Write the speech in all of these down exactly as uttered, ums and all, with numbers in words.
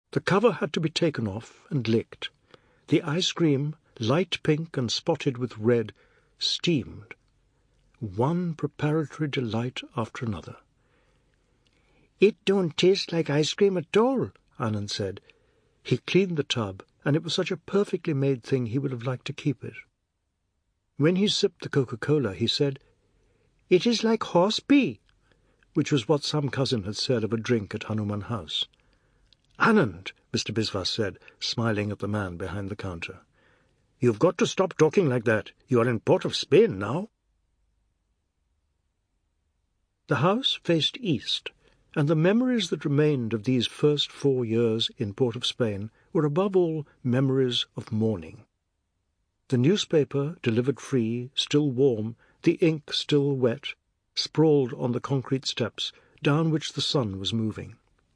The cover had to be taken off and licked. The ice cream, light pink and spotted with red, steamed. One preparatory delight after another. "It don't taste like ice cream at all," Anand said. He cleaned the tub, and it was such a perfectly made thing he would have liked to keep it. When he sipped the Coca-Cola, he said, "It is like horse pee," which was what some cousin had said of a drink at Hanuman House. "Anand," Mister Biswas said, smiling at the man behind the counter, "you've got to stop talking like that. You are in Port of Spain now." The house faced east, and the memories that remained of these first four years in Port of Spain were above all memories of morning. The newspaper, delivered free, still warm, the ink still wet, sprawled on the concrete steps, down which the sun was moving.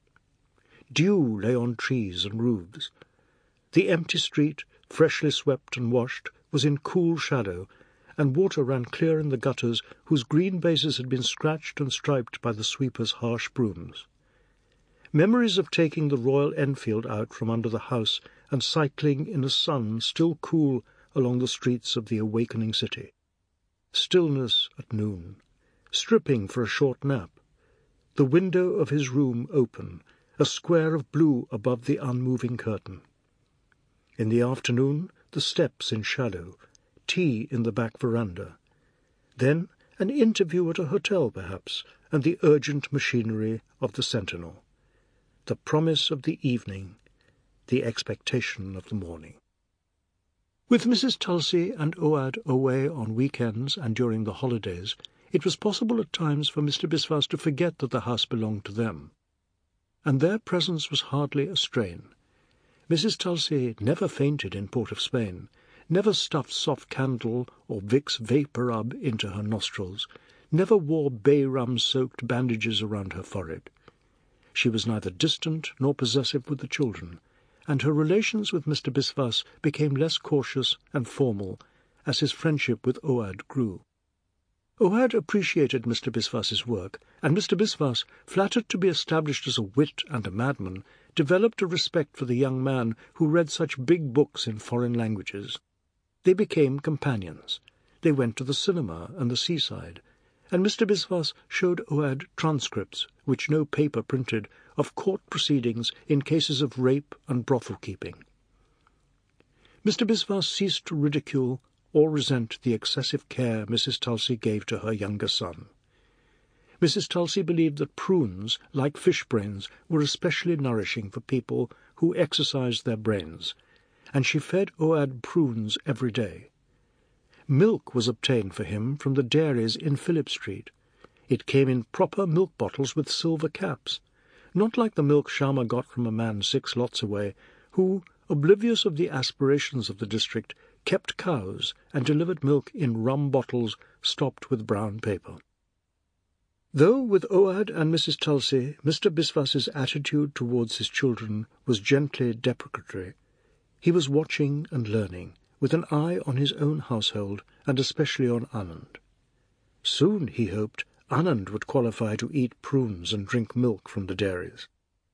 Dew lay on trees and roofs. The empty street, freshly swept and washed, was in cool shadow, and water ran clear in the gutters whose green bases had been scratched and striped by the sweeper's harsh brooms. Memories of taking the Royal Enfield out from under the house and cycling in a sun still cool along the streets of the awakening city. Stillness at noon. Stripping for a short nap. The window of his room open, a square of blue above the unmoving curtain. In the afternoon, the steps in shadow, tea in the back veranda. Then an interview at a hotel, perhaps, and the urgent machinery of the Sentinel. The promise of the evening, the expectation of the morning. With Missus Tulsi and Oad away on weekends and during the holidays, it was possible at times for Mister Biswas to forget that the house belonged to them. And their presence was hardly a strain. Missus Tulsi never fainted in Port of Spain, never stuffed soft candle or Vicks Vapor Rub into her nostrils, never wore bay rum-soaked bandages around her forehead. She was neither distant nor possessive with the children, and her relations with Mister Biswas became less cautious and formal as his friendship with Oad grew. Oad appreciated Mister Biswas's work, and Mister Biswas, flattered to be established as a wit and a madman, developed a respect for the young man who read such big books in foreign languages. They became companions. They went to the cinema and the seaside, and Mister Biswas showed Oad transcripts, which no paper printed, of court proceedings in cases of rape and brothel-keeping. Mister Biswas ceased to ridicule or resent the excessive care Missus Tulsi gave to her younger son. Missus Tulsi believed that prunes, like fish brains, were especially nourishing for people who exercised their brains, and she fed Oad prunes every day. Milk was obtained for him from the dairies in Phillip Street. It came in proper milk bottles with silver caps, not like the milk Sharma got from a man six lots away, who, oblivious of the aspirations of the district, kept cows and delivered milk in rum bottles stopped with brown paper. Though with Oad and Missus Tulsi, Mister Biswas's attitude towards his children was gently deprecatory, he was watching and learning, with an eye on his own household, and especially on Anand. Soon, he hoped, Anand would qualify to eat prunes and drink milk from the dairies.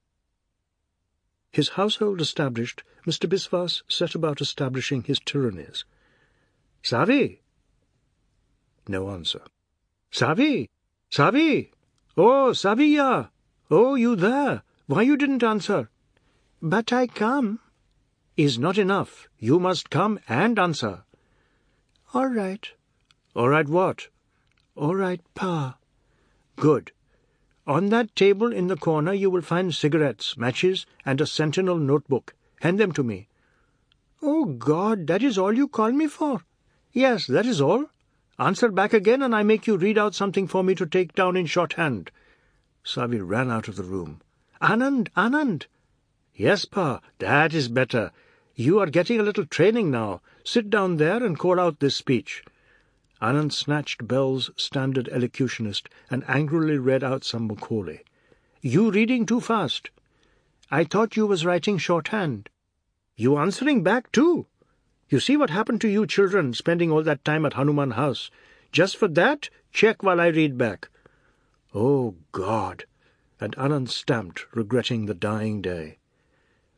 His household established, Mister Biswas set about establishing his tyrannies. "Savi!" No answer. "Savi! Savi! Oh, Saviya! Oh, you there? Why you didn't answer?" "But I come." "Is not enough. You must come and answer." "All right." "All right what?" "All right, Pa." "Good. On that table in the corner you will find cigarettes, matches, and a Sentinel notebook. Hand them to me." "Oh, God, that is all you call me for?" "Yes, that is all. Answer back again, and I make you read out something for me to take down in shorthand." Savi ran out of the room. "Anand, Anand!" "Yes, Pa, that is better. You are getting a little training now. Sit down there and call out this speech." Anand snatched Bell's Standard Elocutionist and angrily read out some Macaulay. "You reading too fast." "I thought you was writing shorthand." "You answering back too? You see what happened to you children spending all that time at Hanuman House. Just for that, check while I read back." "Oh, God!" And Anand stamped, regretting the dying day.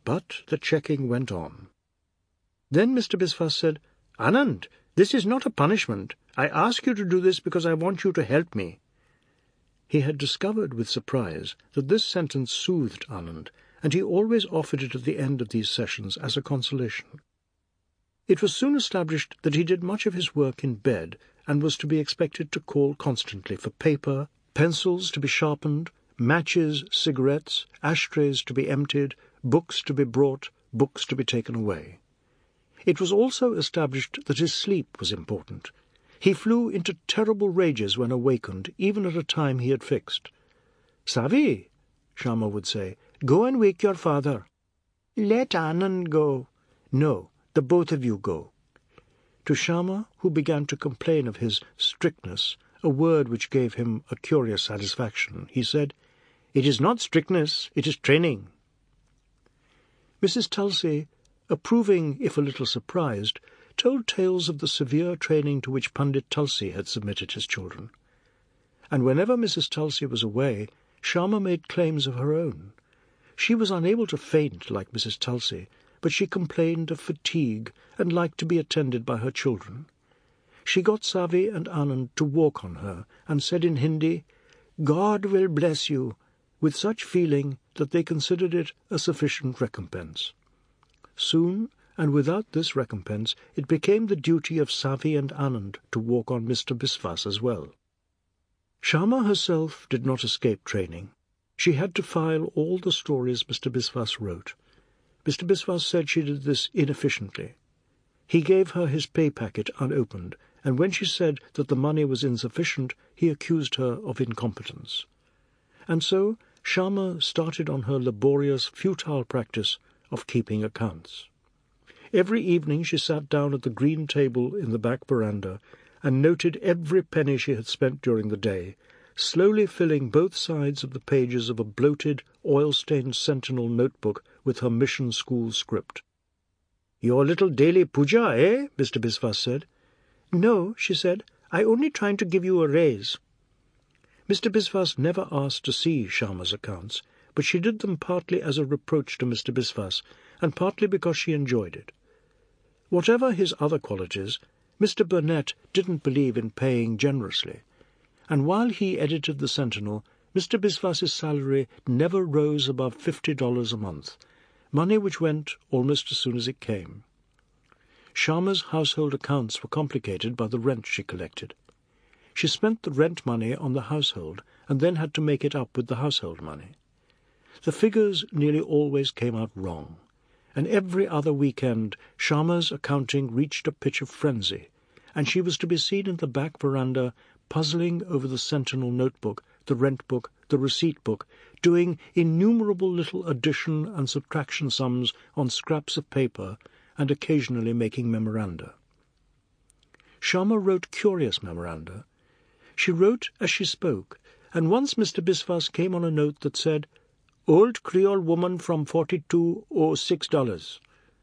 But the checking went on. Then Mister Biswas said, "Anand, this is not a punishment. I ask you to do this because I want you to help me." He had discovered with surprise that this sentence soothed Anand, and he always offered it at the end of these sessions as a consolation. It was soon established that he did much of his work in bed, and was to be expected to call constantly for paper, pencils to be sharpened, matches, cigarettes, ashtrays to be emptied, books to be brought, books to be taken away. It was also established that his sleep was important. He flew into terrible rages when awakened, even at a time he had fixed. "Savi," Shyama would say, "go and wake your father." "Let Anand go." "No, the both of you go." To Shyama, who began to complain of his strictness, a word which gave him a curious satisfaction, he said, "It is not strictness, it is training." Missus Tulsi, approving if a little surprised, told tales of the severe training to which Pandit Tulsi had submitted his children. And whenever Missus Tulsi was away, Shyama made claims of her own. She was unable to faint like Missus Tulsi, but she complained of fatigue and liked to be attended by her children. She got Savi and Anand to walk on her, and said in Hindi, "God will bless you," with such feeling that they considered it a sufficient recompense. Soon, and without this recompense, it became the duty of Savi and Anand to walk on Mister Biswas as well. Shyama herself did not escape training. She had to file all the stories Mister Biswas wrote. Mister Biswas said she did this inefficiently. He gave her his pay packet unopened, and when she said that the money was insufficient, he accused her of incompetence. And so Shyama started on her laborious, futile practice of keeping accounts. Every evening she sat down at the green table in the back veranda and noted every penny she had spent during the day, slowly filling both sides of the pages of a bloated, oil-stained Sentinel notebook with her mission school script. "Your little daily puja, eh?" Mister Biswas said. "No," she said, "I only trying to give you a raise." Mister Biswas never asked to see Shyama's accounts, but she did them partly as a reproach to Mister Biswas, and partly because she enjoyed it. Whatever his other qualities, Mister Burnett didn't believe in paying generously, and while he edited the Sentinel, Mister Biswas's salary never rose above fifty dollars a month, money which went almost as soon as it came. Shyama's household accounts were complicated by the rent she collected. She spent the rent money on the household, and then had to make it up with the household money. The figures nearly always came out wrong, and every other weekend Shyama's accounting reached a pitch of frenzy, and she was to be seen in the back veranda puzzling over the Sentinel notebook, the rent book, the receipt book, doing innumerable little addition and subtraction sums on scraps of paper, and occasionally making memoranda. Shyama wrote curious memoranda. She wrote as she spoke, and once Mister Biswas came on a note that said, "Old Creole woman from forty-two oh six dollars.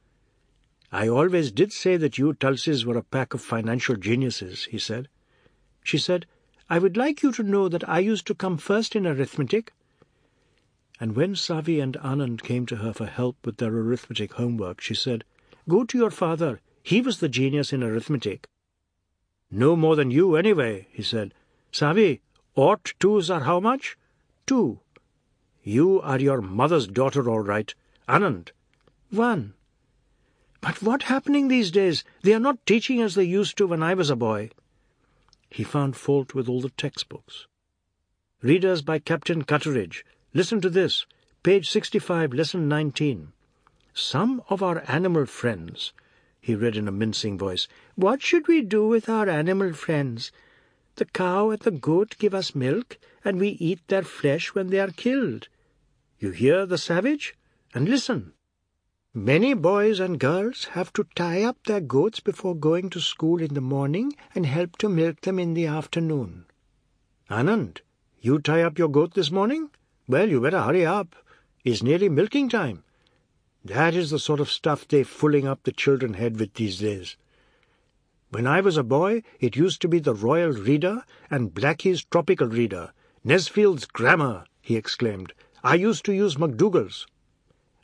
"I always did say that you Tulsis were a pack of financial geniuses," he said. She said, "I would like you to know that I used to come first in arithmetic." And when Savi and Anand came to her for help with their arithmetic homework, she said, "Go to your father. He was the genius in arithmetic." "No more than you, anyway," he said. "Savi, ought twos are how much?" "Two." "You are your mother's daughter, all right. Anand?" "One." "But what happening these days? They are not teaching as they used to when I was a boy." He found fault with all the textbooks. "Readers by Captain Cutteridge. Listen to this. Page sixty-five, lesson nineteen. Some of our animal friends," he read in a mincing voice. "What should we do with our animal friends? The cow and the goat give us milk, and we eat their flesh when they are killed. You hear the savage? And listen. Many boys and girls have to tie up their goats before going to school in the morning and help to milk them in the afternoon." "Anand, you tie up your goat this morning? Well, you better hurry up. It's nearly milking time." That is the sort of stuff they're fooling up the children's head with these days. "When I was a boy, it used to be the Royal Reader and Blackie's Tropical Reader, Nesfield's Grammar," he exclaimed. "I used to use MacDougall's."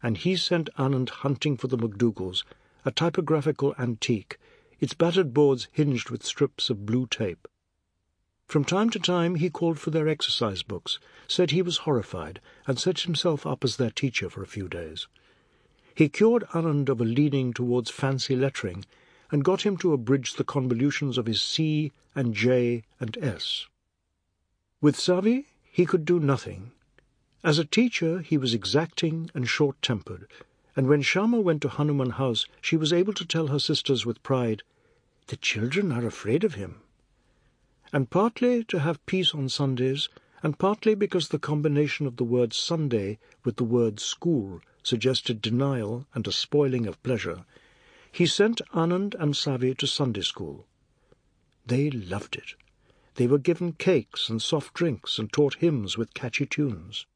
and he sent Anand hunting for the MacDougalls, a typographical antique, its battered boards hinged with strips of blue tape. From time to time he called for their exercise books, said he was horrified, and set himself up as their teacher for a few days. He cured Anand of a leaning towards fancy lettering, and got him to abridge the convolutions of his C and J and S. With Savi he could do nothing. As a teacher he was exacting and short-tempered, and when Shyama went to Hanuman House she was able to tell her sisters with pride, "The children are afraid of him." And partly to have peace on Sundays, and partly because the combination of the word Sunday with the word school suggested denial and a spoiling of pleasure, he sent Anand and Savi to Sunday school. They loved it. They were given cakes and soft drinks and taught hymns with catchy tunes.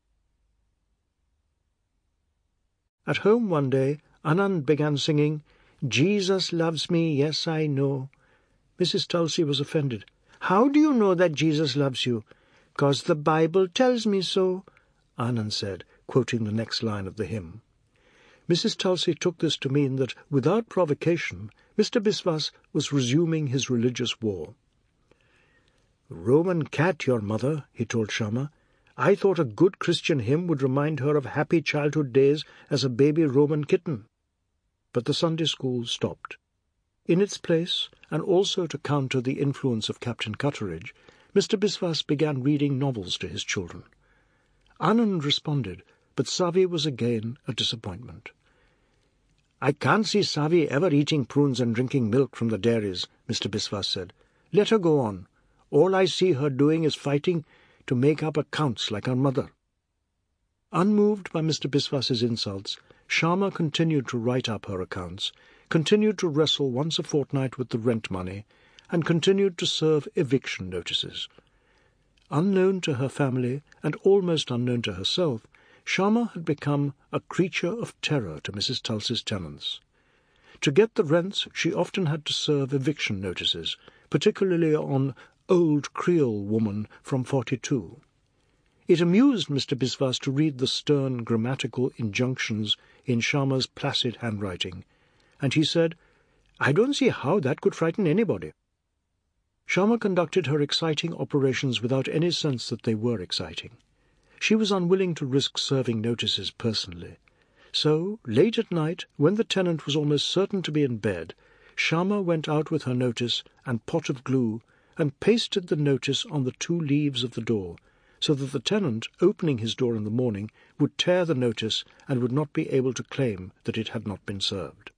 At home one day, Anand began singing, "Jesus loves me, yes I know." Missus Tulsi was offended. "How do you know that Jesus loves you?" "'Cause the Bible tells me so," Anand said, quoting the next line of the hymn. Missus Tulsi took this to mean that, without provocation, Mister Biswas was resuming his religious war. "Roman cat, your mother," he told Shyama. "I thought a good Christian hymn would remind her of happy childhood days as a baby Roman kitten." But the Sunday school stopped. In its place, and also to counter the influence of Captain Cutteridge, Mister Biswas began reading novels to his children. Anand responded, but Savi was again a disappointment. "I can't see Savi ever eating prunes and drinking milk from the dairies," Mister Biswas said. "Let her go on. All I see her doing is fighting to make up accounts like her mother." Unmoved by Mister Biswas's insults, Shyama continued to write up her accounts, continued to wrestle once a fortnight with the rent money, and continued to serve eviction notices. Unknown to her family, and almost unknown to herself, Shyama had become a creature of terror to Missus Tulsi's tenants. To get the rents, she often had to serve eviction notices, particularly on Old Creole Woman from forty-two. It amused Mister Biswas to read the stern grammatical injunctions in Shyama's placid handwriting, and he said, "I don't see how that could frighten anybody." Shyama conducted her exciting operations without any sense that they were exciting. She was unwilling to risk serving notices personally. So, late at night, when the tenant was almost certain to be in bed, Shyama went out with her notice and pot of glue and pasted the notice on the two leaves of the door, so that the tenant, opening his door in the morning, would tear the notice and would not be able to claim that it had not been served.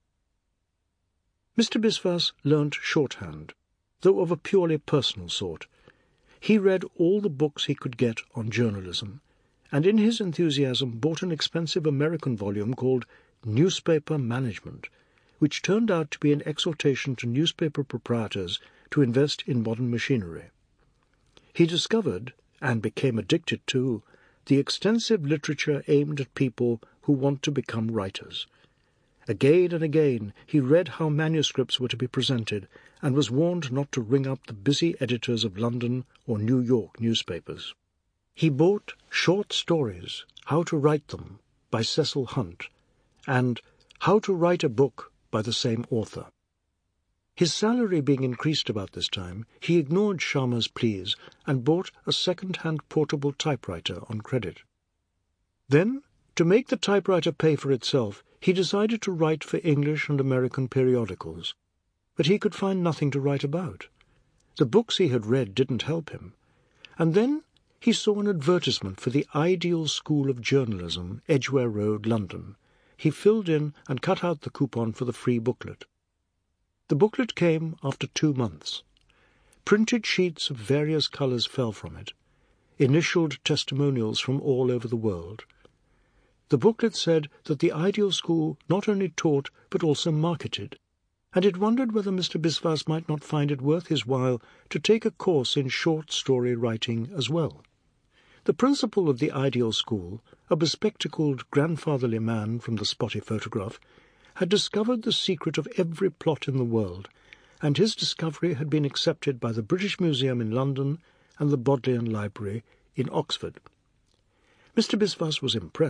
Mister Biswas learnt shorthand, though of a purely personal sort. He read all the books he could get on journalism, and in his enthusiasm bought an expensive American volume called Newspaper Management, which turned out to be an exhortation to newspaper proprietors to invest in modern machinery. He discovered, and became addicted to, the extensive literature aimed at people who want to become writers. Again and again he read how manuscripts were to be presented, and was warned not to ring up the busy editors of London or New York newspapers. He bought Short Stories, How to Write Them, by Cecil Hunt, and How to Write a Book by the same author. His salary being increased about this time, he ignored Shyama's pleas and bought a second-hand portable typewriter on credit. Then, to make the typewriter pay for itself, he decided to write for English and American periodicals. But he could find nothing to write about. The books he had read didn't help him. And then he saw an advertisement for the Ideal School of Journalism, Edgware Road, London. He filled in and cut out the coupon for the free booklet. The booklet came after two months. Printed sheets of various colours fell from it, initialed testimonials from all over the world. The booklet said that the Ideal School not only taught but also marketed, and it wondered whether Mister Biswas might not find it worth his while to take a course in short story writing as well. The principal of the Ideal School, a bespectacled grandfatherly man from the spotty photograph, had discovered the secret of every plot in the world, and his discovery had been accepted by the British Museum in London and the Bodleian Library in Oxford. Mister Biswas was impressed,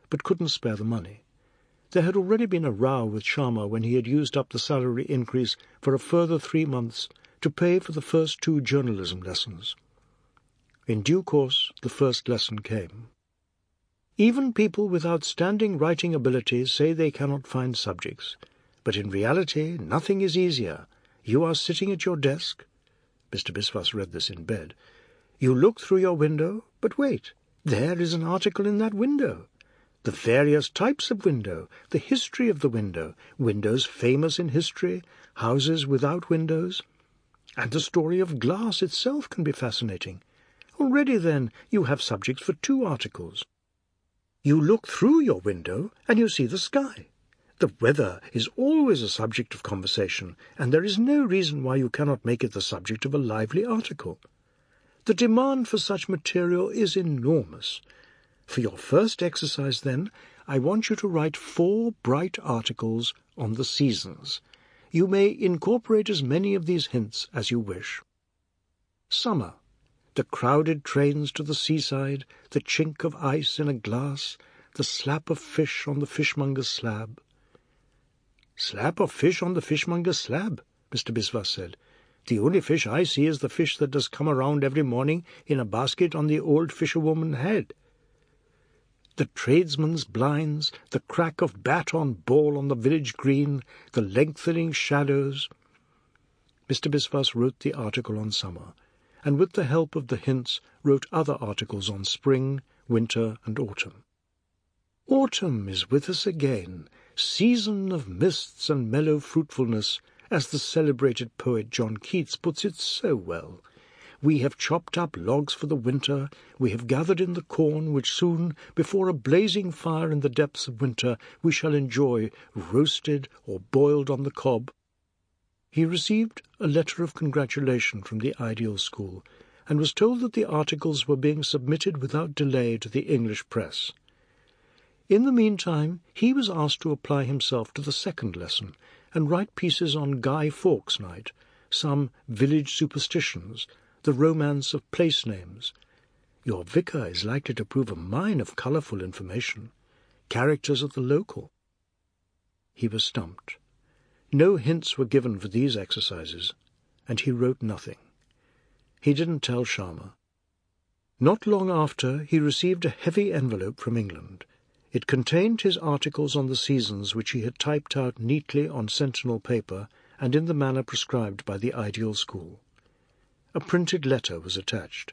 but couldn't spare the money. There had already been a row with Sharma when he had used up the salary increase for a further three months to pay for the first two journalism lessons. In due course, the first lesson came. Even people with outstanding writing abilities say they cannot find subjects, but in reality nothing is easier. You are sitting at your desk. Mister Biswas read this in bed. You look through your window, but wait, there is an article in that window. The various types of window, the history of the window, windows famous in history, houses without windows, and the story of glass itself can be fascinating. Already, then, you have subjects for two articles. You look through your window and you see the sky. The weather is always a subject of conversation, and there is no reason why you cannot make it the subject of a lively article. The demand for such material is enormous. For your first exercise, then, I want you to write four bright articles on the seasons. You may incorporate as many of these hints as you wish. Summer. The crowded trains to the seaside, the chink of ice in a glass, the slap of fish on the fishmonger's slab. Slap of fish on the fishmonger's slab, Mister Biswas said. The only fish I see is the fish that does come around every morning in a basket on the old fisherwoman's head. The tradesman's blinds, the crack of bat on ball on the village green, the lengthening shadows. Mister Biswas wrote the article on summer, and with the help of the hints wrote other articles on spring, winter, and autumn. Autumn is with us again, season of mists and mellow fruitfulness, as the celebrated poet John Keats puts it so well. We have chopped up logs for the winter, we have gathered in the corn, which soon, before a blazing fire in the depths of winter, we shall enjoy roasted or boiled on the cob. He received a letter of congratulation from the Ideal School, and was told that the articles were being submitted without delay to the English press. In the meantime, he was asked to apply himself to the second lesson, and write pieces on Guy Fawkes Night, some village superstitions, the romance of place names. Your vicar is likely to prove a mine of colourful information. Characters of the local. He was stumped. No hints were given for these exercises, and he wrote nothing. He didn't tell Sharma. Not long after, he received a heavy envelope from England. It contained his articles on the seasons, which he had typed out neatly on sentinel paper and in the manner prescribed by the Ideal School. A printed letter was attached.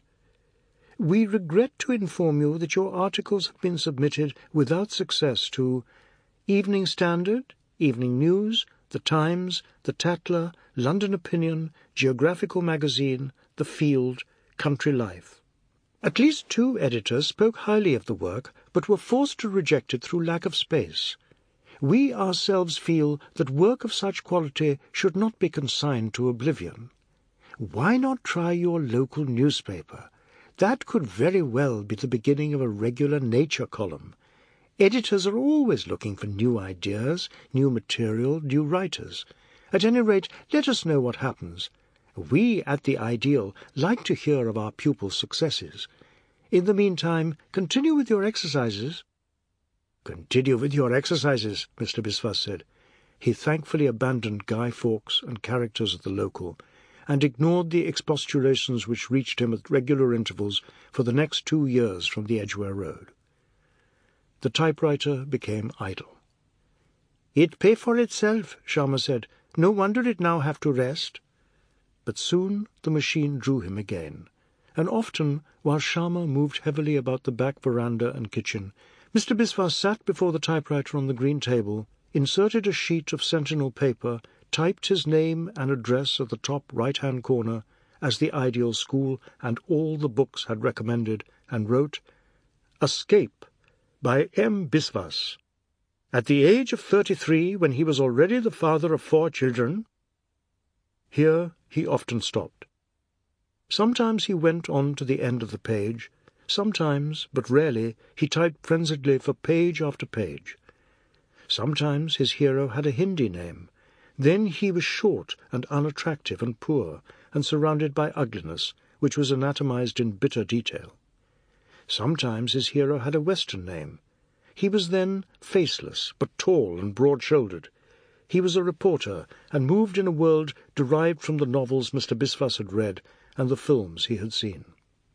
We regret to inform you that your articles have been submitted without success to Evening Standard, Evening News, The Times, The Tatler, London Opinion, Geographical Magazine, The Field, Country Life. At least two editors spoke highly of the work, but were forced to reject it through lack of space. We ourselves feel that work of such quality should not be consigned to oblivion. Why not try your local newspaper? That could very well be the beginning of a regular nature column. Editors are always looking for new ideas, new material, new writers. At any rate, let us know what happens. We at the Ideal like to hear of our pupils' successes. In the meantime, continue with your exercises. Continue with your exercises, Mister Biswas said. He thankfully abandoned Guy Fawkes and characters of the local, and ignored the expostulations which reached him at regular intervals for the next two years from the Edgware Road. The typewriter became idle. It pay for itself, Sharma said. No wonder it now have to rest. But soon the machine drew him again, and often, while Sharma moved heavily about the back veranda and kitchen, Mister Biswas sat before the typewriter on the green table, inserted a sheet of sentinel paper, typed his name and address at the top right-hand corner, as the Ideal School and all the books had recommended, and wrote, Escape, by M. Biswas. At the age of thirty-three, when he was already the father of four children. Here he often stopped. Sometimes he went on to the end of the page. Sometimes, but rarely, he typed frenziedly for page after page. Sometimes his hero had a Hindi name. Then he was short and unattractive and poor, and surrounded by ugliness, which was anatomized in bitter detail. Sometimes his hero had a Western name. He was then faceless, but tall and broad-shouldered. He was a reporter, and moved in a world derived from the novels Mister Biswas had read and the films he had seen.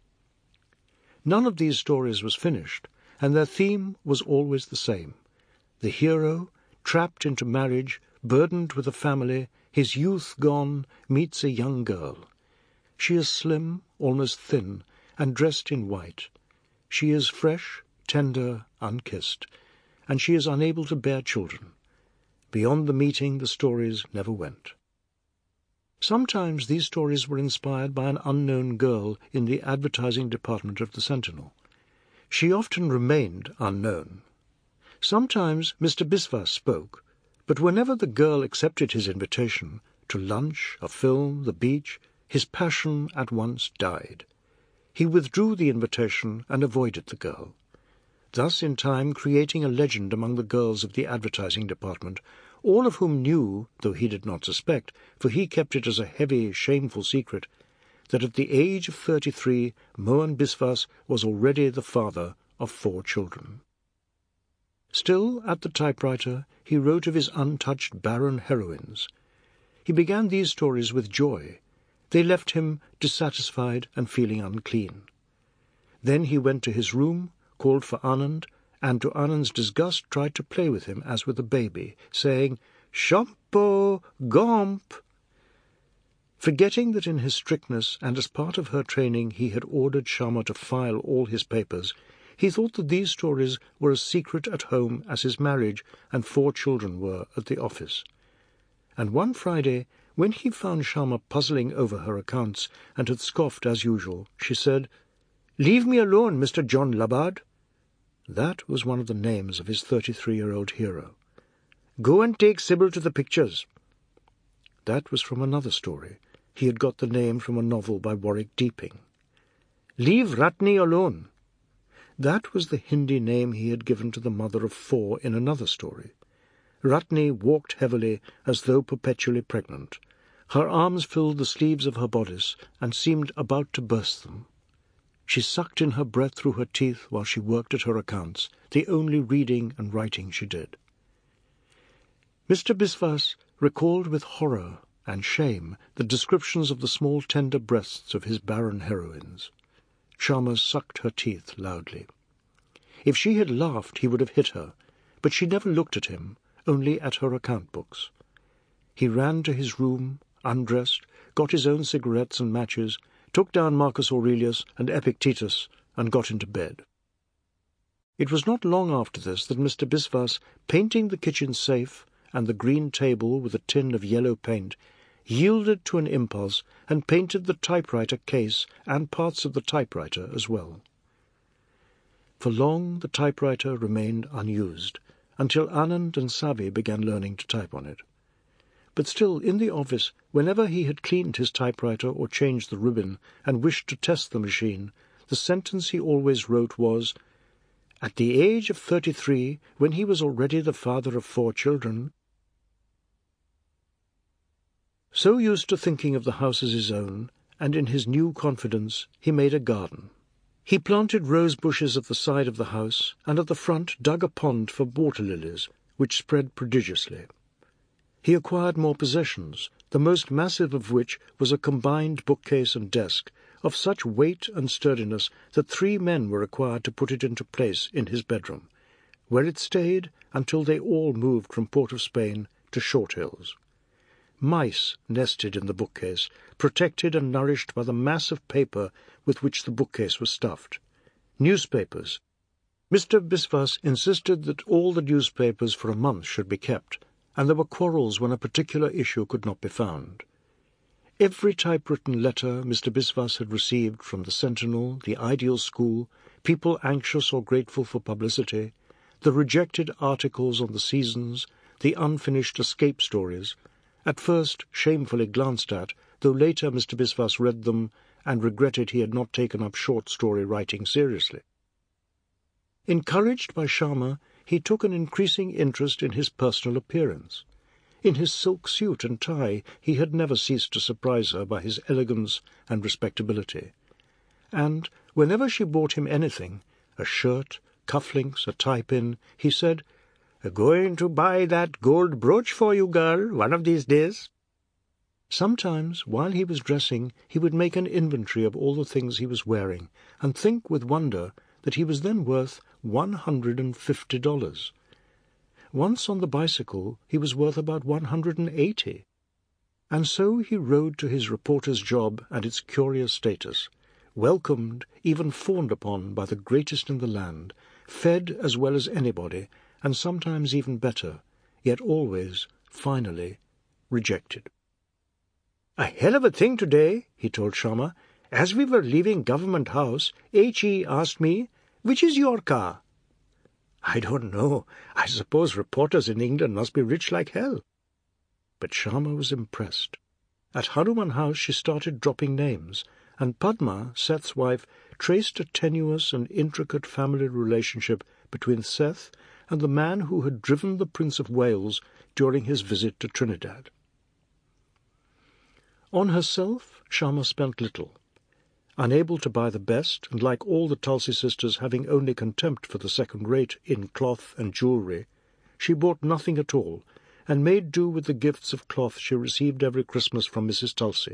None of these stories was finished, and their theme was always the same. The hero, trapped into marriage, burdened with a family, his youth gone, meets a young girl. She is slim, almost thin, and dressed in white. She is fresh, tender, unkissed, and she is unable to bear children. Beyond the meeting, the stories never went. Sometimes these stories were inspired by an unknown girl in the advertising department of the Sentinel. She often remained unknown. Sometimes Mister Biswas spoke, but whenever the girl accepted his invitation to lunch, a film, the beach, his passion at once died. He withdrew the invitation and avoided the girl, thus in time creating a legend among the girls of the advertising department, all of whom knew, though he did not suspect, for he kept it as a heavy, shameful secret, that at the age of thirty-three Mohan Biswas was already the father of four children. Still, at the typewriter, he wrote of his untouched barren heroines. He began these stories with joy. They left him dissatisfied and feeling unclean. Then he went to his room, called for Anand, and to Anand's disgust tried to play with him as with a baby, saying, "Shampo, Gomp." Forgetting that in his strictness and as part of her training he had ordered Sharma to file all his papers, he thought that these stories were as secret at home as his marriage and four children were at the office. And one Friday, when he found Sharma puzzling over her accounts and had scoffed as usual, she said, "Leave me alone, Mister John Lubbard." That was one of the names of his thirty-three-year-old hero. "Go and take Sybil to the pictures." That was from another story. He had got the name from a novel by Warwick Deeping. "Leave Ratni alone." That was the Hindi name he had given to the mother of four in another story. Ratni walked heavily as though perpetually pregnant. Her arms filled the sleeves of her bodice and seemed about to burst them. She sucked in her breath through her teeth while she worked at her accounts, the only reading and writing she did. Mister Biswas recalled with horror and shame the descriptions of the small tender breasts of his barren heroines. Sharma sucked her teeth loudly. If she had laughed, he would have hit her, but she never looked at him, only at her account books. He ran to his room, undressed, got his own cigarettes and matches, took down Marcus Aurelius and Epictetus, and got into bed. It was not long after this that Mister Biswas, painting the kitchen safe and the green table with a tin of yellow paint, yielded to an impulse and painted the typewriter case and parts of the typewriter as well. For long the typewriter remained unused, until Anand and Sabi began learning to type on it. But still, in the office, whenever he had cleaned his typewriter or changed the ribbon and wished to test the machine, the sentence he always wrote was, "At the age of thirty-three, when he was already the father of four children." So used to thinking of the house as his own, and in his new confidence, he made a garden. He planted rose bushes at the side of the house, and at the front dug a pond for water lilies, which spread prodigiously. He acquired more possessions, the most massive of which was a combined bookcase and desk, of such weight and sturdiness that three men were required to put it into place in his bedroom, where it stayed until they all moved from Port of Spain to Short Hills. Mice nested in the bookcase, protected and nourished by the mass of paper with which the bookcase was stuffed. Newspapers. Mister Biswas insisted that all the newspapers for a month should be kept, and there were quarrels when a particular issue could not be found. Every typewritten letter Mister Biswas had received from the Sentinel, the Ideal School, people anxious or grateful for publicity, the rejected articles on the seasons, the unfinished escape stories, at first shamefully glanced at, though later Mister Biswas read them and regretted he had not taken up short story writing seriously. Encouraged by Sharma, he took an increasing interest in his personal appearance. In his silk suit and tie he had never ceased to surprise her by his elegance and respectability. And whenever she bought him anything, a shirt, cufflinks, a tie-pin, he said, "Going to buy that gold brooch for you, girl, one of these days." Sometimes, while he was dressing, he would make an inventory of all the things he was wearing, and think with wonder that he was then worth one hundred and fifty dollars. Once on the bicycle he was worth about one hundred and eighty. And so he rode to his reporter's job and its curious status, welcomed, even fawned upon by the greatest in the land, fed as well as anybody, and sometimes even better, yet always, finally, rejected. "A hell of a thing today," he told Sharma. "As we were leaving Government House, H E asked me, 'Which is your car?' I don't know. I suppose reporters in England must be rich like hell." But Sharma was impressed. At Hanuman House she started dropping names, and Padma, Seth's wife, traced a tenuous and intricate family relationship between Seth and the man who had driven the Prince of Wales during his visit to Trinidad. On herself, Sharma spent little. Unable to buy the best, and like all the Tulsi sisters having only contempt for the second-rate in cloth and jewellery, she bought nothing at all, and made do with the gifts of cloth she received every Christmas from Missus Tulsi.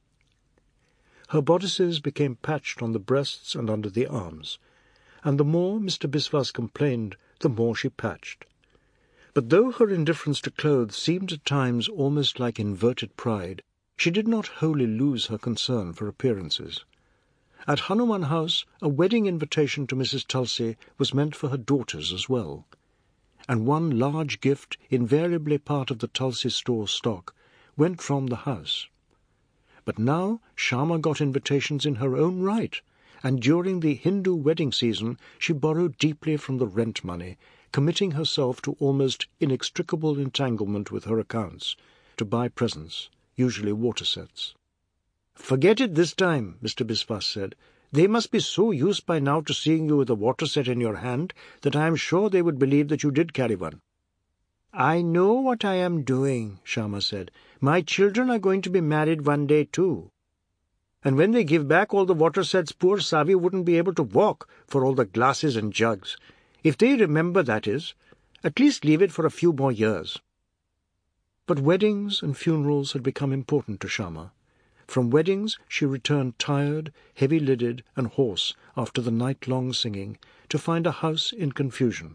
Her bodices became patched on the breasts and under the arms, and the more Mister Biswas complained, the more she patched. But though her indifference to clothes seemed at times almost like inverted pride, she did not wholly lose her concern for appearances. At Hanuman House, a wedding invitation to Missus Tulsi was meant for her daughters as well, and one large gift, invariably part of the Tulsi store stock, went from the house. But now Sharma got invitations in her own right, and during the Hindu wedding season she borrowed deeply from the rent money, committing herself to almost inextricable entanglement with her accounts, to buy presents, usually water sets. "Forget it this time," Mister Biswas said. "They must be so used by now to seeing you with a water set in your hand that I am sure they would believe that you did carry one." "I know what I am doing," Sharma said. "My children are going to be married one day too. And when they give back all the water sets, poor Savi wouldn't be able to walk for all the glasses and jugs. If they remember, that is. At least leave it for a few more years." But weddings and funerals had become important to Sharma. From weddings she returned tired, heavy-lidded, and hoarse after the night-long singing, to find a house in confusion.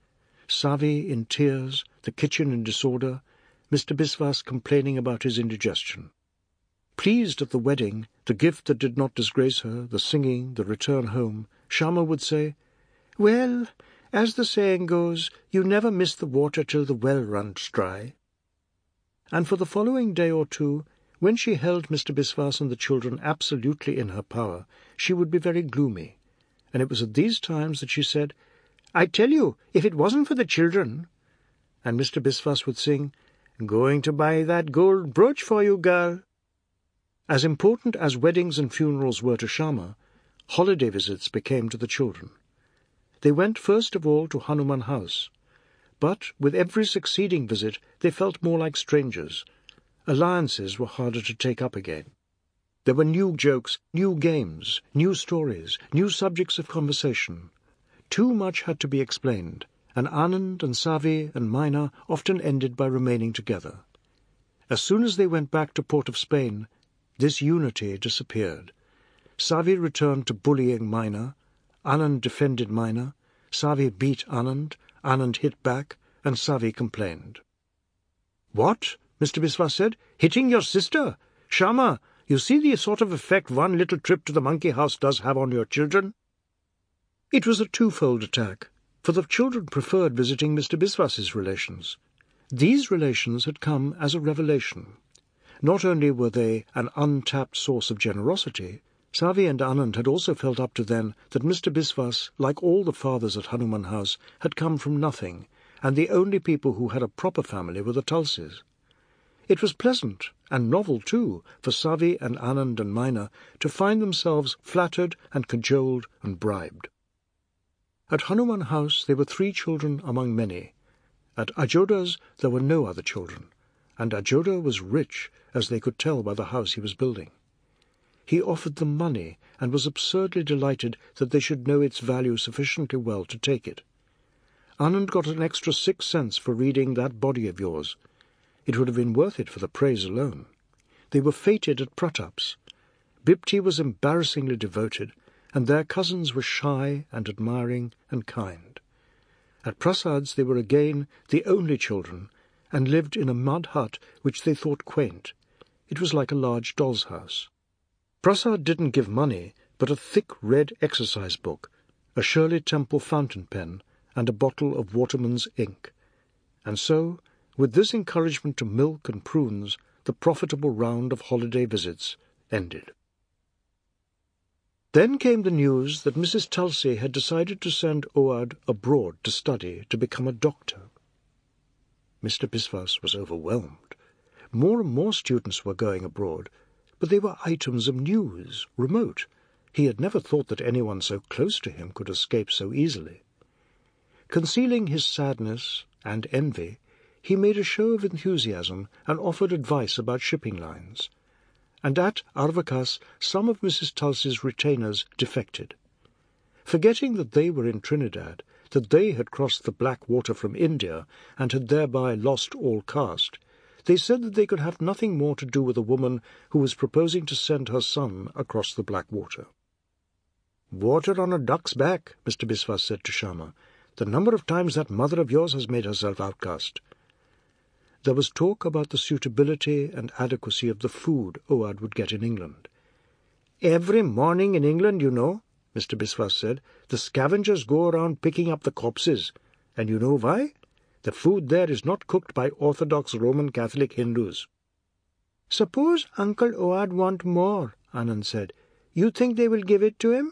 Savi in tears, the kitchen in disorder, Mister Biswas complaining about his indigestion. Pleased at the wedding, the gift that did not disgrace her, the singing, the return home, Sharma would say, "Well, as the saying goes, you never miss the water till the well runs dry." And for the following day or two, when she held Mister Biswas and the children absolutely in her power, she would be very gloomy, and it was at these times that she said, "I tell you, if it wasn't for the children," and Mister Biswas would sing, "Going to buy that gold brooch for you, girl." As important as weddings and funerals were to Sharma, holiday visits became to the children. They went first of all to Hanuman House, but with every succeeding visit they felt more like strangers. Alliances were harder to take up again. There were new jokes, new games, new stories, new subjects of conversation. Too much had to be explained, and Anand and Savi and Maina often ended by remaining together. As soon as they went back to Port of Spain, this unity disappeared. Savi returned to bullying Maina, Anand defended Maina, Savi beat Anand, Anand hit back, and Savi complained. "What?" Mister Biswas said. "Hitting your sister? Sharma, you see the sort of effect one little trip to the monkey house does have on your children?" It was a twofold attack, for the children preferred visiting Mister Biswas's relations. These relations had come as a revelation. Not only were they an untapped source of generosity, Savi and Anand had also felt up to then that Mister Biswas, like all the fathers at Hanuman House, had come from nothing, and the only people who had a proper family were the Tulsis. It was pleasant, and novel too, for Savi and Anand and Maina to find themselves flattered and cajoled and bribed. At Hanuman House there were three children among many. At Ajoda's there were no other children, and Ajoda was rich, as they could tell by the house he was building. he offered them money and was absurdly delighted that they should know its value sufficiently well to take it. Anand got an extra six cents for reading that body of yours. It would have been worth it for the praise alone. They were feted at Pratap's. Bipti was embarrassingly devoted, and their cousins were shy and admiring and kind. At Prasad's they were again the only children, and lived in a mud hut which they thought quaint. It was like a large doll's house. Prasad didn't give money, but a thick red exercise book, a Shirley Temple fountain pen, and a bottle of Waterman's ink. And so, with this encouragement to milk and prunes, the profitable round of holiday visits ended. Then came the news that Missus Tulsi had decided to send Oad abroad to study to become a doctor. Mister Biswas was overwhelmed. More and more students were going abroad, but they were items of news, remote. He had never thought that anyone so close to him could escape so easily. Concealing his sadness and envy, he made a show of enthusiasm and offered advice about shipping lines. And at Arvakas some of Missus Tulsi's retainers defected. Forgetting that they were in Trinidad, that they had crossed the Black Water from India and had thereby lost all caste, they said that they could have nothing more to do with a woman who was proposing to send her son across the Black Water. "Water on a duck's back," Mister Biswas said to Sharma. "The number of times that mother of yours has made herself outcast." There was talk about the suitability and adequacy of the food Oad would get in England. "Every morning in England, you know," Mister Biswas said, "the scavengers go around picking up the corpses. And you know why? The food there is not cooked by Orthodox Roman Catholic Hindus." "Suppose Uncle Oad want more," Anand said. "You think they will give it to him?"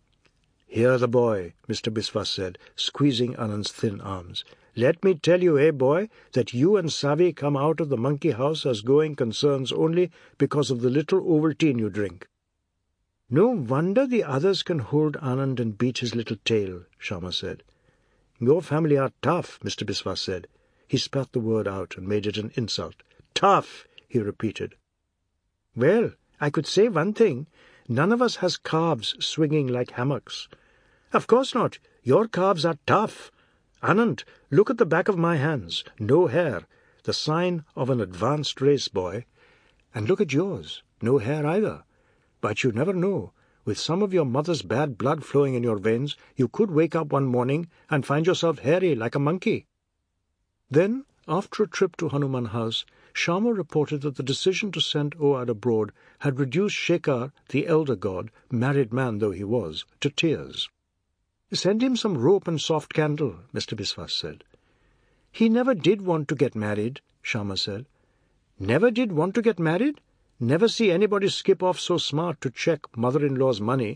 "Hear the boy," Mister Biswas said, squeezing Anand's thin arms. "Let me tell you, eh, boy, that you and Savi come out of the monkey house as going concerns only because of the little Ovaltine you drink." "No wonder the others can hold Anand and beat his little tail," Sharma said. "Your family are tough," Mister Biswas said. He spat the word out and made it an insult. "Tough," he repeated. "Well, I could say one thing. None of us has calves swinging like hammocks." "Of course not. Your calves are tough. Anand, look at the back of my hands. No hair. The sign of an advanced race, boy. And look at yours. No hair either. But you never know. With some of your mother's bad blood flowing in your veins, you could wake up one morning and find yourself hairy like a monkey." Then, after a trip to Hanuman House, Sharma reported that the decision to send Oad abroad had reduced Shekhar, the elder god, married man though he was, to tears. "Send him some rope and soft candle," Mister Biswas said. "He never did want to get married," Sharma said. "Never did want to get married? Never see anybody skip off so smart to check mother-in-law's money."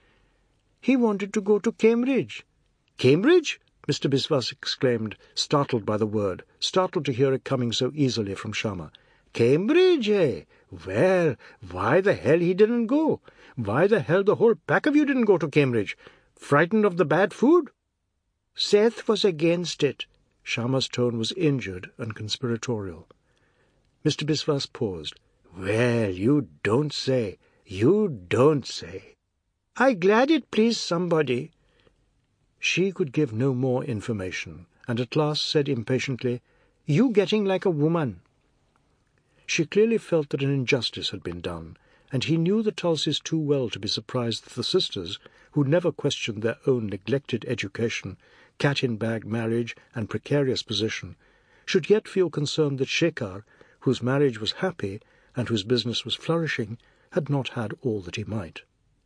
"He wanted to go to Cambridge." "Cambridge?" Mister Biswas exclaimed, startled by the word, startled to hear it coming so easily from Sharma. "Cambridge, eh? Well, why the hell he didn't go? Why the hell the whole pack of you didn't go to Cambridge? Frightened of the bad food?" "Seth was against it." Sharma's tone was injured and conspiratorial. Mister Biswas paused. "Well, you don't say. You don't say." "I glad it pleased somebody." She could give no more information, and at last said impatiently, "You getting like a woman." She clearly felt that an injustice had been done, and he knew the Tulsis too well to be surprised that the sisters, who never questioned their own neglected education, cat-in-bag marriage, and precarious position, should yet feel concerned that Shekhar, whose marriage was happy and whose business was flourishing, had not had all that he might.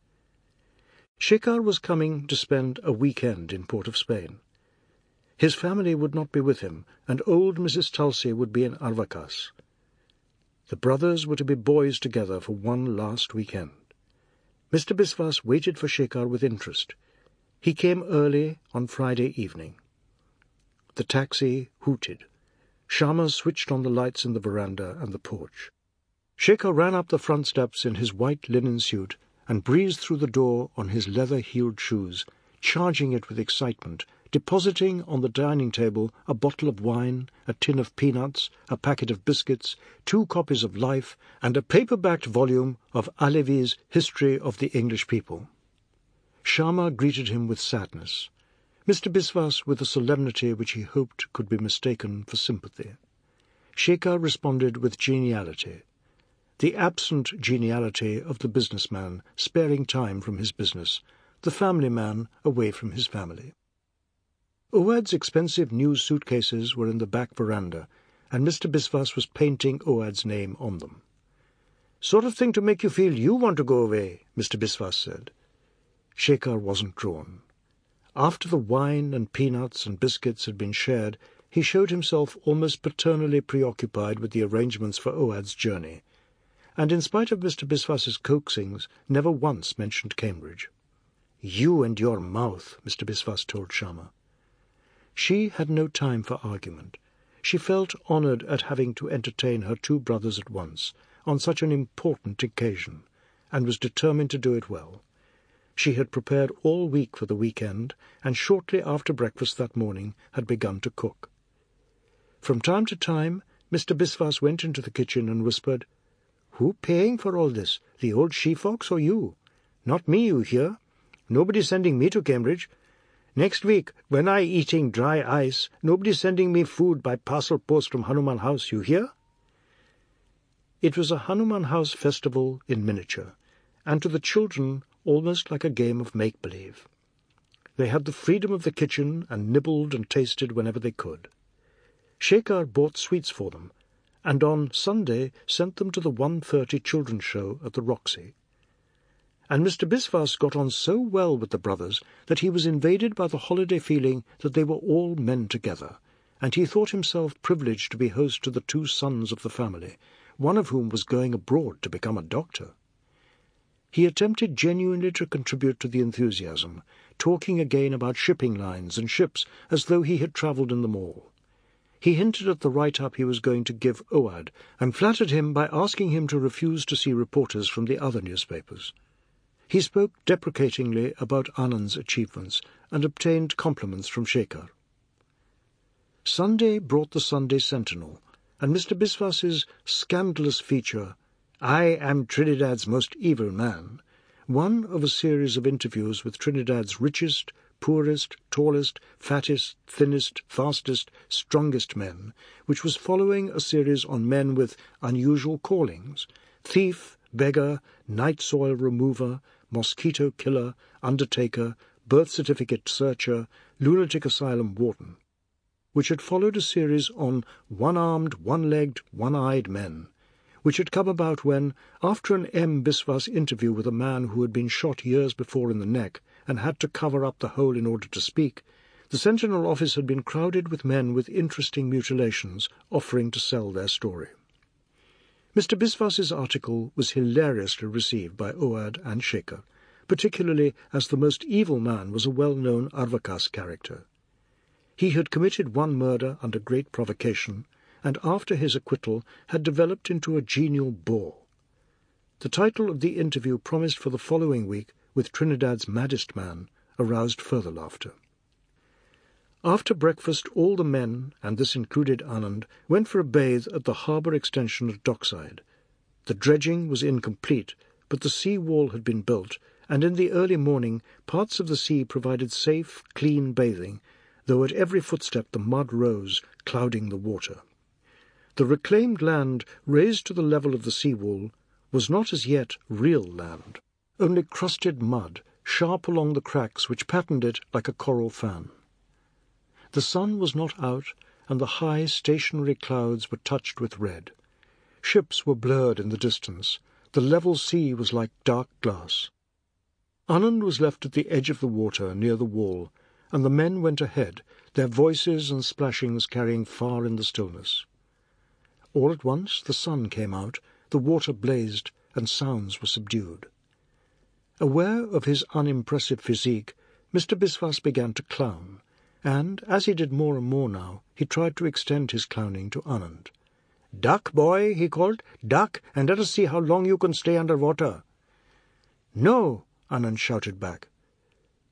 Shekhar was coming to spend a weekend in Port of Spain. His family would not be with him, and old Missus Tulsi would be in Arvakas. The brothers were to be boys together for one last weekend. Mister Biswas waited for Shekhar with interest. He came early on Friday evening. The taxi hooted. Sharma switched on the lights in the veranda and the porch. Shekhar ran up the front steps in his white linen suit and breezed through the door on his leather-heeled shoes, charging it with excitement, depositing on the dining table a bottle of wine, a tin of peanuts, a packet of biscuits, two copies of Life, and a paper-backed volume of Halévy's History of the English People. Sharma greeted him with sadness, Mister Biswas with a solemnity which he hoped could be mistaken for sympathy. Shekhar responded with geniality, the absent geniality of the businessman sparing time from his business, the family man away from his family. Owad's expensive new suitcases were in the back veranda, and Mister Biswas was painting Owad's name on them. "Sort of thing to make you feel you want to go away," Mister Biswas said. Shekhar wasn't drawn. After the wine and peanuts and biscuits had been shared, he showed himself almost paternally preoccupied with the arrangements for Owad's journey, and in spite of Mister Biswas's coaxings, never once mentioned Cambridge. "You and your mouth," Mister Biswas told Sharma. She had no time for argument. She felt honoured at having to entertain her two brothers at once, on such an important occasion, and was determined to do it well. She had prepared all week for the weekend, and shortly after breakfast that morning had begun to cook. From time to time, Mister Biswas went into the kitchen and whispered, "Who paying for all this, the old she-fox or you? Not me, you hear? Nobody sending me to Cambridge. Next week, when I eating dry ice, nobody sending me food by parcel post from Hanuman House, you hear?" It was a Hanuman House festival in miniature, and to the children almost like a game of make-believe. They had the freedom of the kitchen and nibbled and tasted whenever they could. Shekhar bought sweets for them, and on Sunday sent them to the one thirty children's show at the Roxy. And Mister Biswas got on so well with the brothers that he was invaded by the holiday feeling that they were all men together, and he thought himself privileged to be host to the two sons of the family, one of whom was going abroad to become a doctor. He attempted genuinely to contribute to the enthusiasm, talking again about shipping lines and ships as though he had travelled in them all. He hinted at the write-up he was going to give Owad, and flattered him by asking him to refuse to see reporters from the other newspapers. He spoke deprecatingly about Anand's achievements, and obtained compliments from Shekhar. Sunday brought the Sunday Sentinel, and Mister Biswas's scandalous feature, "I am Trinidad's most evil man," one of a series of interviews with Trinidad's richest, poorest, tallest, fattest, thinnest, fastest, strongest men, which was following a series on men with unusual callings, thief, beggar, night soil remover, mosquito killer, undertaker, birth certificate searcher, lunatic asylum warden, which had followed a series on one-armed, one-legged, one-eyed men, which had come about when, after an M. Biswas interview with a man who had been shot years before in the neck and had to cover up the hole in order to speak, the Sentinel office had been crowded with men with interesting mutilations offering to sell their story. Mister Biswas's article was hilariously received by Owad and Shekhar, particularly as the most evil man was a well-known Arvakas character. He had committed one murder under great provocation, and after his acquittal had developed into a genial bore. The title of the interview promised for the following week with Trinidad's maddest man aroused further laughter. After breakfast all the men, and this included Anand, went for a bathe at the harbour extension at Dockside. The dredging was incomplete, but the sea wall had been built, and in the early morning parts of the sea provided safe, clean bathing, though at every footstep the mud rose, clouding the water. The reclaimed land, raised to the level of the sea-wall, was not as yet real land, only crusted mud, sharp along the cracks which patterned it like a coral fan. The sun was not out, and the high stationary clouds were touched with red. Ships were blurred in the distance. The level sea was like dark glass. Anand was left at the edge of the water near the wall, and the men went ahead, their voices and splashings carrying far in the stillness. All at once the sun came out, the water blazed, and sounds were subdued. Aware of his unimpressive physique, Mister Biswas began to clown, and, as he did more and more now, he tried to extend his clowning to Anand. "Duck, boy," he called, "duck, and let us see how long you can stay under water." "No," Anand shouted back.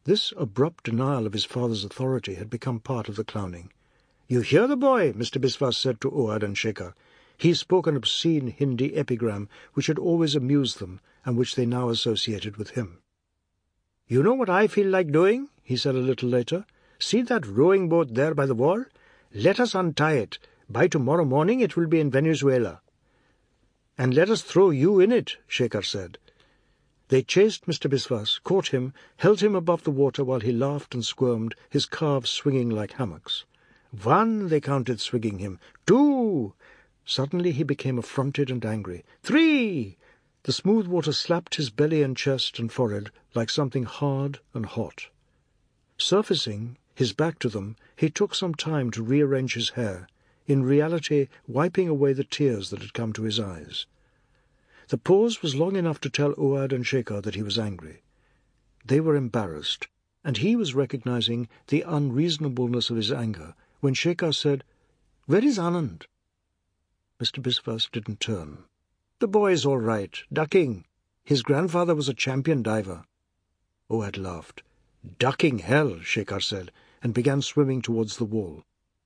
This abrupt denial of his father's authority had become part of the clowning. "You hear the boy," Mister Biswas said to Oad and Shekhar. He spoke an obscene Hindi epigram which had always amused them and which they now associated with him. "You know what I feel like doing?" he said a little later. "See that rowing boat there by the wall? Let us untie it. By tomorrow morning it will be in Venezuela." "And let us throw you in it," Shekhar said. They chased Mister Biswas, caught him, held him above the water while he laughed and squirmed, his calves swinging like hammocks. "One," they counted, swinging him. "Two." Suddenly he became affronted and angry. "Three." The smooth water slapped his belly and chest and forehead like something hard and hot. Surfacing, his back to them, he took some time to rearrange his hair, in reality wiping away the tears that had come to his eyes. The pause was long enough to tell Oad and Shekhar that he was angry. They were embarrassed, and he was recognizing the unreasonableness of his anger when Shekhar said, "Where is Anand?" Mister Biswas didn't turn. "The boy's all right, ducking. His grandfather was a champion diver." Oad laughed. "Ducking hell," Shekhar said, and began swimming towards the wall.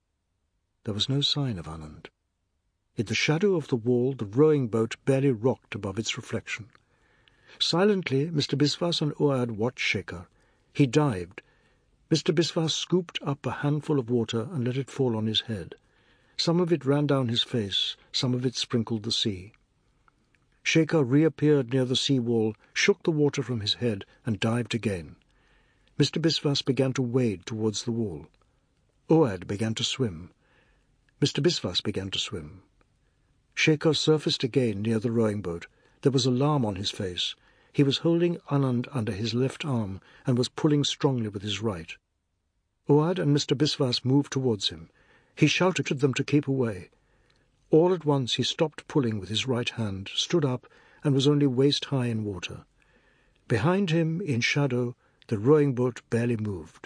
There was no sign of Anand. In the shadow of the wall, the rowing boat barely rocked above its reflection. Silently, Mister Biswas and Oad watched Shekhar. He dived. Mister Biswas scooped up a handful of water and let it fall on his head. Some of it ran down his face, some of it sprinkled the sea. Shekhar reappeared near the sea wall, shook the water from his head, and dived again. Mister Biswas began to wade towards the wall. Oad began to swim. Mister Biswas began to swim. Shekhar surfaced again near the rowing boat. There was alarm on his face. He was holding Anand under his left arm and was pulling strongly with his right. Oad and Mister Biswas moved towards him. He shouted to them to keep away. All at once he stopped pulling with his right hand, stood up, and was only waist-high in water. Behind him, in shadow, the rowing boat barely moved.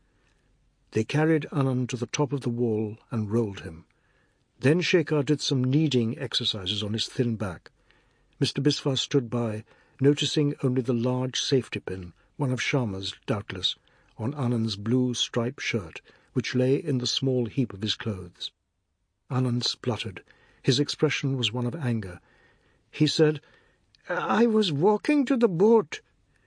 They carried Anand to the top of the wall and rolled him. Then Shekhar did some kneading exercises on his thin back. Mister Biswas stood by, noticing only the large safety pin, one of Sharma's, doubtless, on Anand's blue striped shirt, which lay in the small heap of his clothes. Anand spluttered. His expression was one of anger. He said, "I was walking to the boat."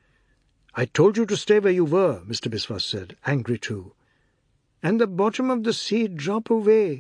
"I told you to stay where you were," Mister Biswas said, angry too. "And the bottom of the sea drop away."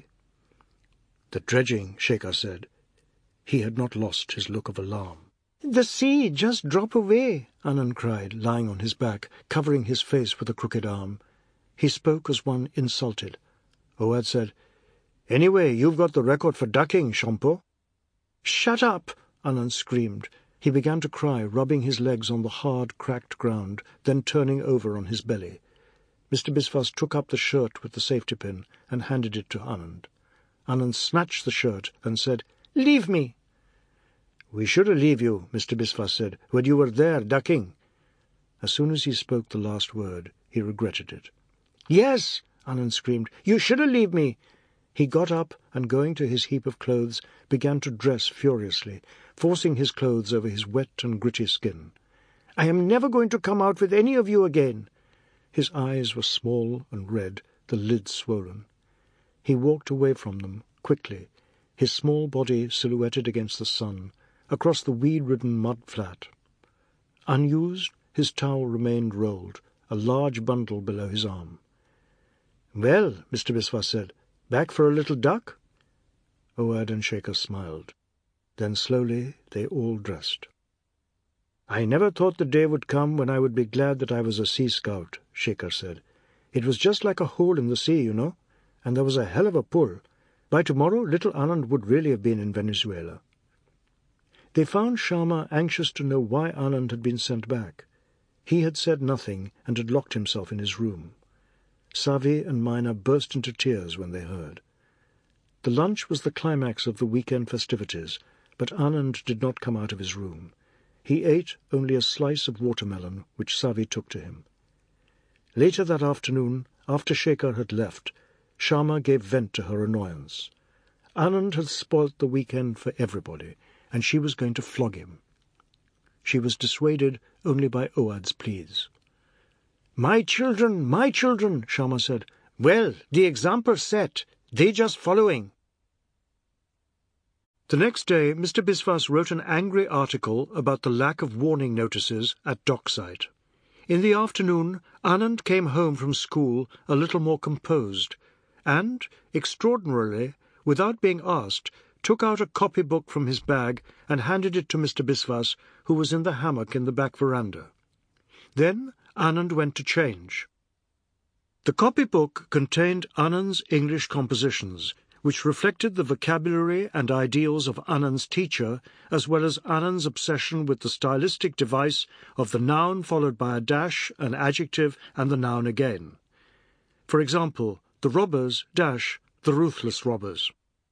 "The dredging," Shekhar said. He had not lost his look of alarm. "The sea just drop away," Anand cried, lying on his back, covering his face with a crooked arm. He spoke as one insulted. Oad said, "Anyway, you've got the record for ducking, Shampo." "Shut up!" Anand screamed. He began to cry, rubbing his legs on the hard, cracked ground, then turning over on his belly. Mister Biswas took up the shirt with the safety pin and handed it to Anand. Anand snatched the shirt and said, "Leave me." "We should have leave you," Mister Biswas said, "when you were there ducking." As soon as he spoke the last word, he regretted it. "Yes," Anand screamed, "you should have leave me." He got up and, going to his heap of clothes, began to dress furiously, forcing his clothes over his wet and gritty skin. "I am never going to come out with any of you again." His eyes were small and red, the lids swollen. He walked away from them, quickly, his small body silhouetted against the sun, across the weed-ridden mud flat. Unused, his towel remained rolled, a large bundle below his arm. "Well," Mister Biswas said, "back for a little duck?" Oad and Shekhar smiled. Then slowly they all dressed. "I never thought the day would come when I would be glad that I was a sea scout," Shekhar said. "It was just like a hole in the sea, you know, and there was a hell of a pull. By tomorrow, little Anand would really have been in Venezuela." They found Sharma anxious to know why Anand had been sent back. He had said nothing and had locked himself in his room. Savi and Mina burst into tears when they heard. The lunch was the climax of the weekend festivities, but Anand did not come out of his room. He ate only a slice of watermelon, which Savi took to him. Later that afternoon, after Shekhar had left, Sharma gave vent to her annoyance. Anand had spoilt the weekend for everybody, and she was going to flog him. She was dissuaded only by Oad's pleas. "My children, my children," Sharma said. "Well, the example set. They just following." The next day, Mister Biswas wrote an angry article about the lack of warning notices at Dockside. In the afternoon, Anand came home from school a little more composed, and, extraordinarily, without being asked, took out a copybook from his bag and handed it to Mister Biswas, who was in the hammock in the back veranda. Then Anand went to change. The copybook contained Anand's English compositions, which reflected the vocabulary and ideals of Anand's teacher, as well as Anand's obsession with the stylistic device of the noun followed by a dash, an adjective, and the noun again. For example, the robbers dash the ruthless robbers.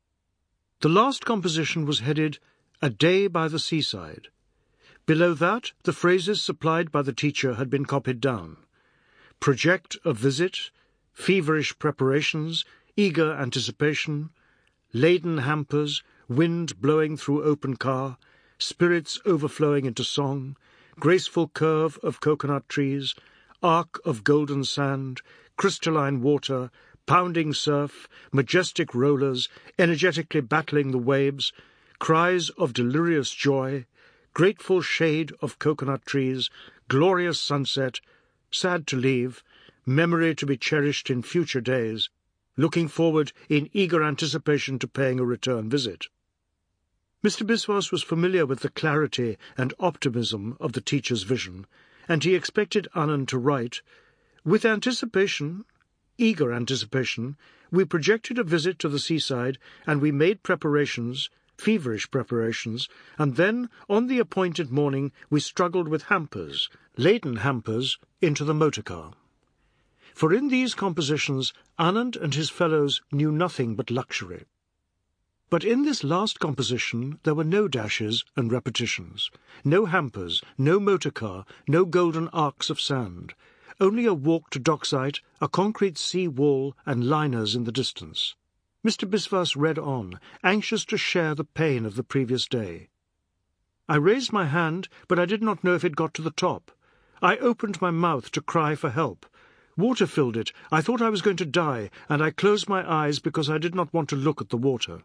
The last composition was headed, "A Day by the Seaside." Below that, the phrases supplied by the teacher had been copied down. Project a visit, feverish preparations, eager anticipation, laden hampers, wind blowing through open car, spirits overflowing into song, graceful curve of coconut trees, arc of golden sand, crystalline water, pounding surf, majestic rollers, energetically battling the waves, cries of delirious joy, grateful shade of coconut trees, glorious sunset, sad to leave, memory to be cherished in future days, looking forward in eager anticipation to paying a return visit. Mister Biswas was familiar with the clarity and optimism of the teacher's vision, and he expected Anand to write, "With anticipation, eager anticipation, we projected a visit to the seaside, and we made preparations, feverish preparations, and then, on the appointed morning, we struggled with hampers, laden hampers, into the motor car." For in these compositions, Anand and his fellows knew nothing but luxury. But in this last composition there were no dashes and repetitions, no hampers, no motor car, no golden arcs of sand, only a walk to Dockside, a concrete sea wall, and liners in the distance. Mister Biswas read on, anxious to share the pain of the previous day. "I raised my hand, but I did not know if it got to the top. I opened my mouth to cry for help. Water filled it. I thought I was going to die, and I closed my eyes because I did not want to look at the water."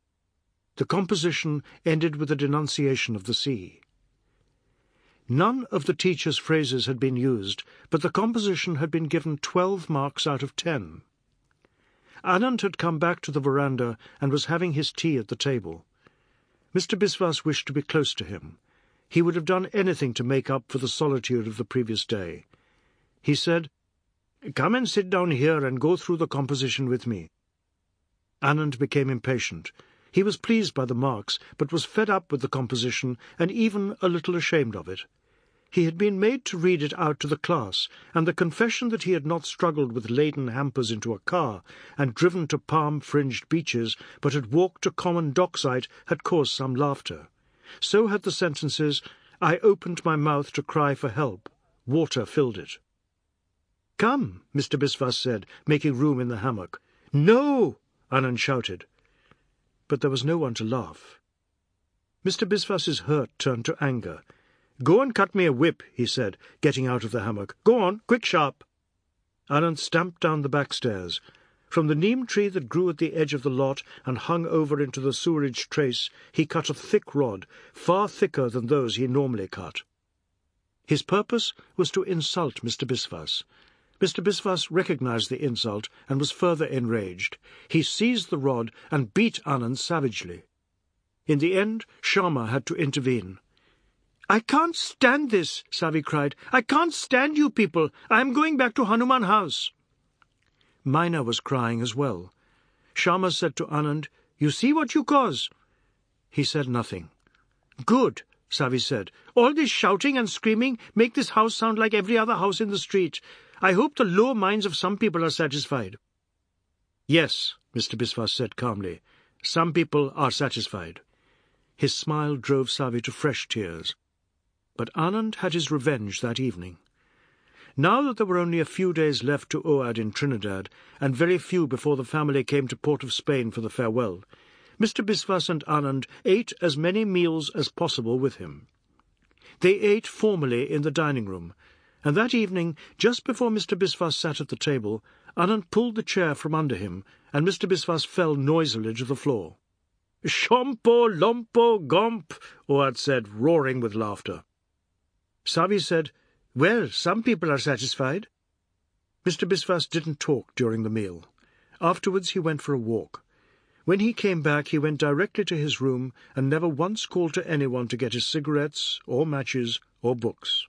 The composition ended with a denunciation of the sea. None of the teacher's phrases had been used, but the composition had been given twelve marks out of ten. Anand had come back to the veranda and was having his tea at the table. Mister Biswas wished to be close to him. He would have done anything to make up for the solitude of the previous day. He said, "Come and sit down here and go through the composition with me." Anand became impatient. He was pleased by the marks, but was fed up with the composition and even a little ashamed of it. He had been made to read it out to the class, and the confession that he had not struggled with laden hampers into a car and driven to palm-fringed beaches, but had walked to common Dockside, had caused some laughter. So had the sentences, "I opened my mouth to cry for help. Water filled it." "Come," Mister Biswas said, making room in the hammock. "No!" Anand shouted. But there was no one to laugh. Mister Biswas's hurt turned to anger. "Go and cut me a whip," he said, getting out of the hammock. "Go on, quick, sharp." Anand stamped down the back stairs. From the neem tree that grew at the edge of the lot and hung over into the sewerage trace, he cut a thick rod, far thicker than those he normally cut. His purpose was to insult Mister Biswas. Mister Biswas recognized the insult and was further enraged. He seized the rod and beat Anand savagely. In the end, Sharma had to intervene. "I can't stand this," Savi cried. "I can't stand you people. I am going back to Hanuman House." Mina was crying as well. Sharma said to Anand, "You see what you cause." He said nothing. "Good," Savi said. "All this shouting and screaming make this house sound like every other house in the street. I hope the low minds of some people are satisfied." "Yes," Mister Biswas said calmly. "Some people are satisfied." His smile drove Savi to fresh tears. But Anand had his revenge that evening. Now that there were only a few days left to Oad in Trinidad, and very few before the family came to Port of Spain for the farewell, Mister Biswas and Anand ate as many meals as possible with him. They ate formally in the dining room, and that evening, just before Mister Biswas sat at the table, Anand pulled the chair from under him, and Mister Biswas fell noisily to the floor. "Shompo, lompo, gomp," Oad said, roaring with laughter. Savi said, "Well, some people are satisfied." Mister Biswas didn't talk during the meal. Afterwards he went for a walk. When he came back, he went directly to his room and never once called to anyone to get his cigarettes, or matches, or books.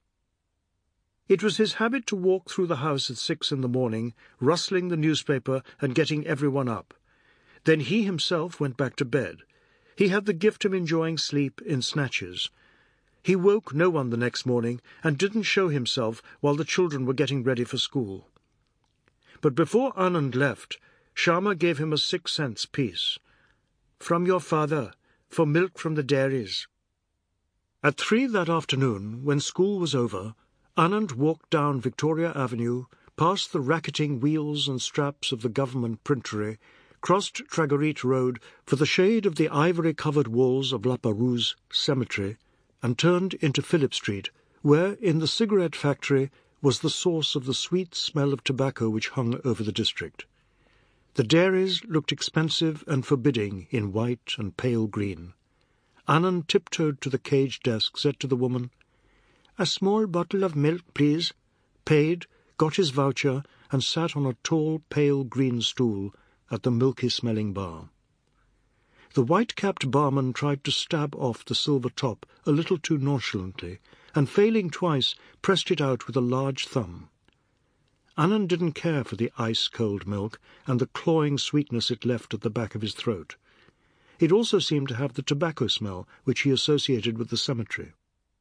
It was his habit to walk through the house at six in the morning, rustling the newspaper and getting everyone up. Then he himself went back to bed. He had the gift of enjoying sleep in snatches. He woke no one the next morning and didn't show himself while the children were getting ready for school. But before Anand left, Sharma gave him a six cents piece. "From your father, for milk from the dairies." At three that afternoon, when school was over, Anand walked down Victoria Avenue, past the racketing wheels and straps of the government printery, crossed Tragarit Road for the shade of the ivory-covered walls of La Perouse Cemetery, and turned into Phillip Street, where, in the cigarette factory, was the source of the sweet smell of tobacco which hung over the district. The dairies looked expensive and forbidding in white and pale green. Anand tiptoed to the cage desk, said to the woman, "A small bottle of milk, please," paid, got his voucher, and sat on a tall, pale green stool at the milky-smelling bar. The white-capped barman tried to stab off the silver top a little too nonchalantly, and failing twice, pressed it out with a large thumb. Anand didn't care for the ice-cold milk and the clawing sweetness it left at the back of his throat. It also seemed to have the tobacco smell which he associated with the cemetery.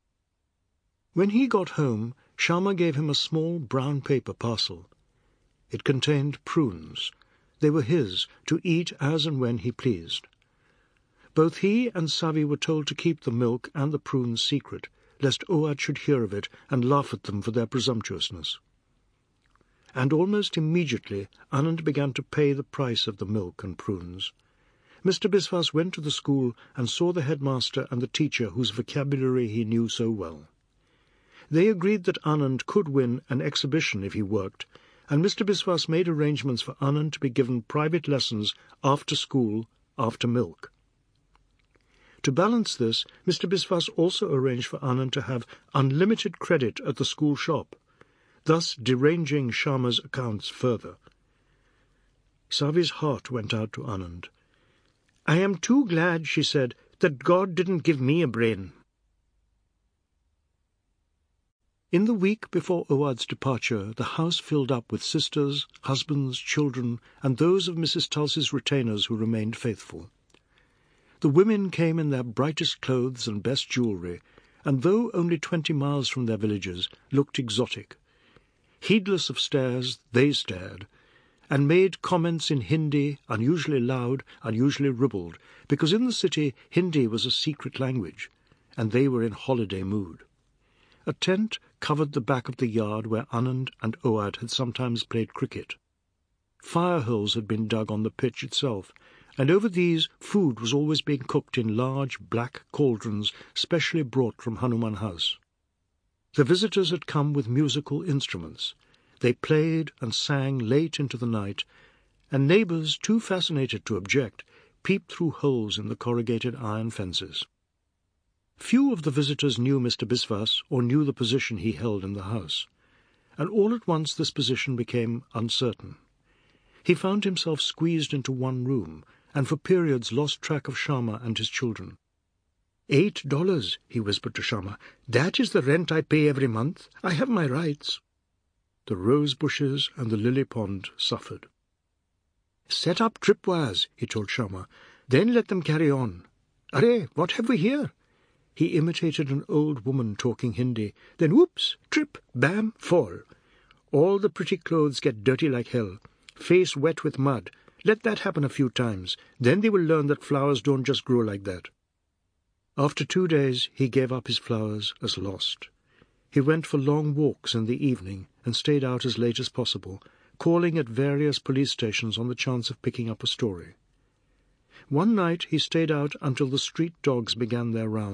When he got home, Sharma gave him a small brown paper parcel. It contained prunes. They were his, to eat as and when he pleased. Both he and Savi were told to keep the milk and the prunes secret, lest Oad should hear of it and laugh at them for their presumptuousness. And almost immediately Anand began to pay the price of the milk and prunes. Mister Biswas went to the school and saw the headmaster and the teacher whose vocabulary he knew so well. They agreed that Anand could win an exhibition if he worked, and Mister Biswas made arrangements for Anand to be given private lessons after school, after milk. To balance this, Mister Biswas also arranged for Anand to have unlimited credit at the school shop, thus deranging Sharma's accounts further. Savi's heart went out to Anand. "I am too glad," she said, "that God didn't give me a brain." In the week before Oad's departure, the house filled up with sisters, husbands, children, and those of Missus Tulsi's retainers who remained faithful. The women came in their brightest clothes and best jewellery, and though only twenty miles from their villages, looked exotic. Heedless of stares, they stared, and made comments in Hindi, unusually loud, unusually ribald, because in the city Hindi was a secret language, and they were in holiday mood. A tent covered the back of the yard where Anand and Oad had sometimes played cricket. Fire holes had been dug on the pitch itself, and over these food was always being cooked in large black cauldrons specially brought from Hanuman House. The visitors had come with musical instruments. They played and sang late into the night, and neighbours, too fascinated to object, peeped through holes in the corrugated iron fences. Few of the visitors knew Mister Biswas or knew the position he held in the house, and all at once this position became uncertain. He found himself squeezed into one room, and for periods lost track of Sharma and his children. "Eight dollars," he whispered to Sharma. "That is the rent I pay every month. I have my rights." The rose bushes and the lily pond suffered. "Set up tripwires," he told Sharma. "Then let them carry on. Arre, what have we here?" He imitated an old woman talking Hindi. Then whoops, trip, bam, fall. All the pretty clothes get dirty like hell. Face wet with mud. Let that happen a few times. Then they will learn that flowers don't just grow like that. After two days he gave up his flowers as lost. He went for long walks in the evening and stayed out as late as possible, calling at various police stations on the chance of picking up a story. One night he stayed out until the street dogs began their round,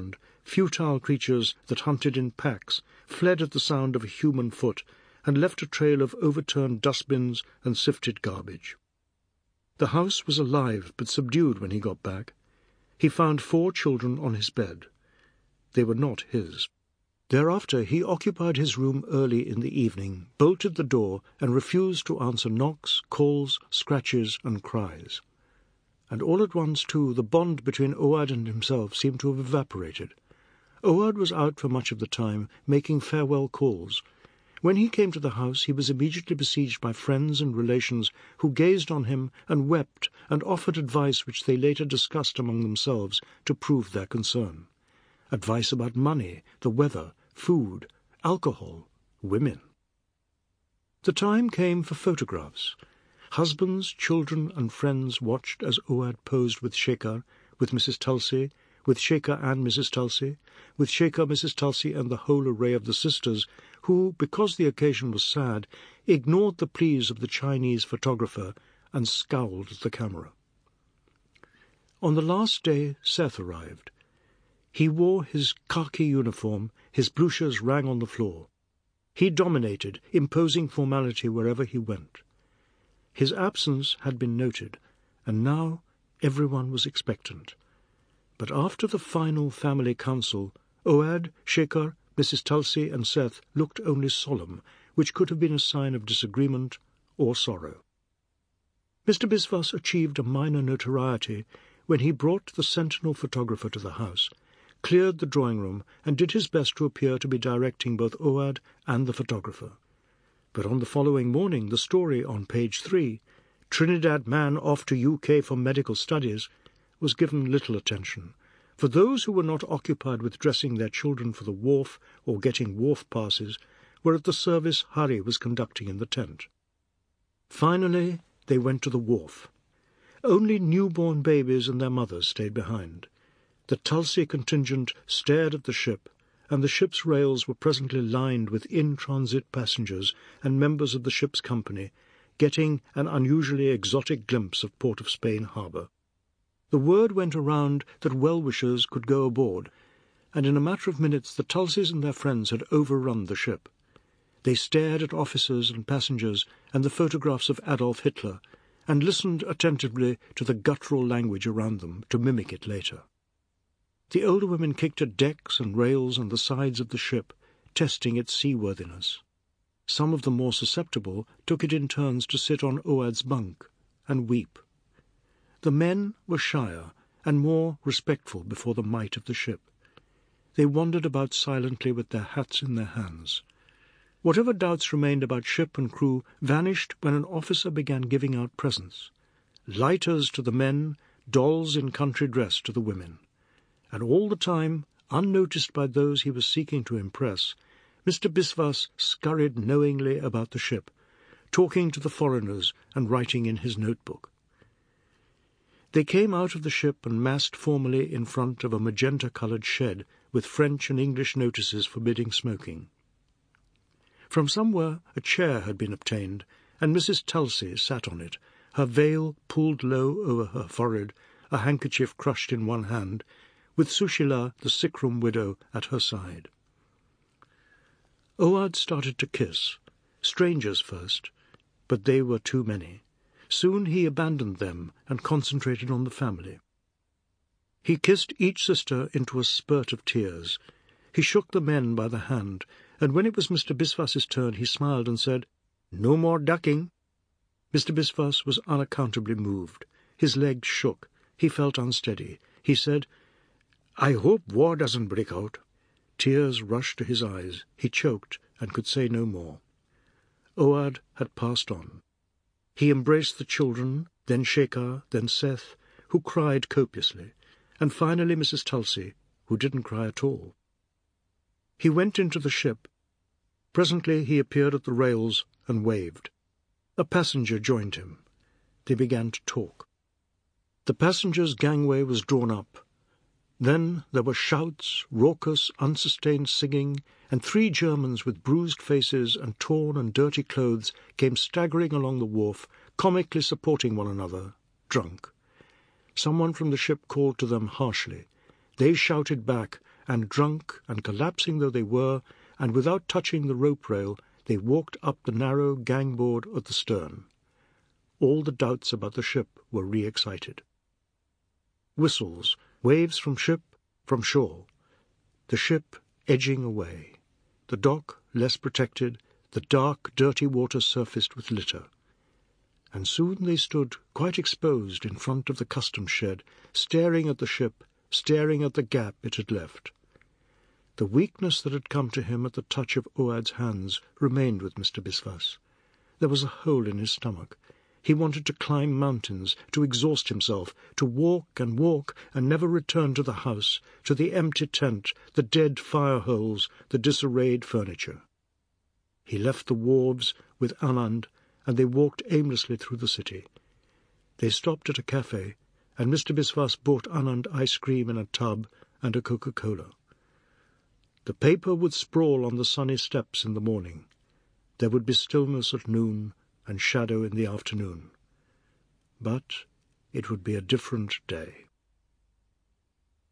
futile creatures that hunted in packs, fled at the sound of a human foot, and left a trail of overturned dustbins and sifted garbage. The house was alive but subdued when he got back. He found four children on his bed. They were not his. Thereafter he occupied his room early in the evening, bolted the door, and refused to answer knocks, calls, scratches, and cries. And all at once, too, the bond between Oad and himself seemed to have evaporated. Oad was out for much of the time, making farewell calls. When he came to the house, he was immediately besieged by friends and relations who gazed on him and wept and offered advice which they later discussed among themselves to prove their concern. Advice about money, the weather, food, alcohol, women. The time came for photographs. Husbands, children, and friends watched as Oad posed with Shekhar, with Missus Tulsi, with Shekhar and Missus Tulsi, with Shekhar, Missus Tulsi, and the whole array of the sisters, who, because the occasion was sad, ignored the pleas of the Chinese photographer and scowled at the camera. On the last day, Seth arrived. He wore his khaki uniform, his bluchers rang on the floor. He dominated, imposing formality wherever he went. His absence had been noted, and now everyone was expectant. But after the final family council, Oad, Shekhar, Missus Tulsi, and Seth looked only solemn, which could have been a sign of disagreement or sorrow. Mister Biswas achieved a minor notoriety when he brought the Sentinel photographer to the house, cleared the drawing-room, and did his best to appear to be directing both Oad and the photographer. But on the following morning, the story on page three, Trinidad Man off to U K for medical studies, was given little attention, for those who were not occupied with dressing their children for the wharf or getting wharf passes were at the service Hari was conducting in the tent. Finally, they went to the wharf. Only newborn babies and their mothers stayed behind. The Tulsi contingent stared at the ship, and the ship's rails were presently lined with in-transit passengers and members of the ship's company, getting an unusually exotic glimpse of Port of Spain harbour. The word went around that well-wishers could go aboard, and in a matter of minutes the Tulsis and their friends had overrun the ship. They stared at officers and passengers and the photographs of Adolf Hitler, and listened attentively to the guttural language around them to mimic it later. The older women kicked at decks and rails and the sides of the ship, testing its seaworthiness. Some of the more susceptible took it in turns to sit on Oad's bunk and weep. The men were shyer and more respectful before the might of the ship. They wandered about silently with their hats in their hands. Whatever doubts remained about ship and crew vanished when an officer began giving out presents. Lighters to the men, dolls in country dress to the women. And all the time, unnoticed by those he was seeking to impress, Mister Biswas scurried knowingly about the ship, talking to the foreigners and writing in his notebook. They came out of the ship and massed formally in front of a magenta-coloured shed with French and English notices forbidding smoking. From somewhere a chair had been obtained, and Missus Tulsi sat on it, her veil pulled low over her forehead, a handkerchief crushed in one hand, with Sushila, the sick-room widow, at her side. Oad started to kiss, strangers first, but they were too many. Soon he abandoned them and concentrated on the family. He kissed each sister into a spurt of tears. He shook the men by the hand, and when it was Mister Biswas's turn he smiled and said, "No more ducking." Mister Biswas was unaccountably moved. His legs shook. He felt unsteady. He said, "I hope war doesn't break out." Tears rushed to his eyes. He choked and could say no more. Oad had passed on. He embraced the children, then Shekhar, then Seth, who cried copiously, and finally Missus Tulsi, who didn't cry at all. He went into the ship. Presently he appeared at the rails and waved. A passenger joined him. They began to talk. The passenger's gangway was drawn up. Then there were shouts, raucous, unsustained singing, and three Germans with bruised faces and torn and dirty clothes came staggering along the wharf, comically supporting one another, drunk. Someone from the ship called to them harshly. They shouted back, and drunk and collapsing though they were, and without touching the rope-rail, they walked up the narrow gangboard at the stern. All the doubts about the ship were re-excited. Whistles, waves from ship, from shore. The ship edging away. The dock less protected, the dark, dirty water surfaced with litter. And soon they stood quite exposed in front of the customs shed, staring at the ship, staring at the gap it had left. The weakness that had come to him at the touch of Oad's hands remained with Mister Biswas. There was a hole in his stomach. He wanted to climb mountains, to exhaust himself, to walk and walk and never return to the house, to the empty tent, the dead fire-holes, the disarrayed furniture. He left the wharves with Anand, and they walked aimlessly through the city. They stopped at a cafe, and Mister Biswas bought Anand ice cream in a tub and a Coca-Cola. The paper would sprawl on the sunny steps in the morning. There would be stillness at noon and shadow in the afternoon. But it would be a different day.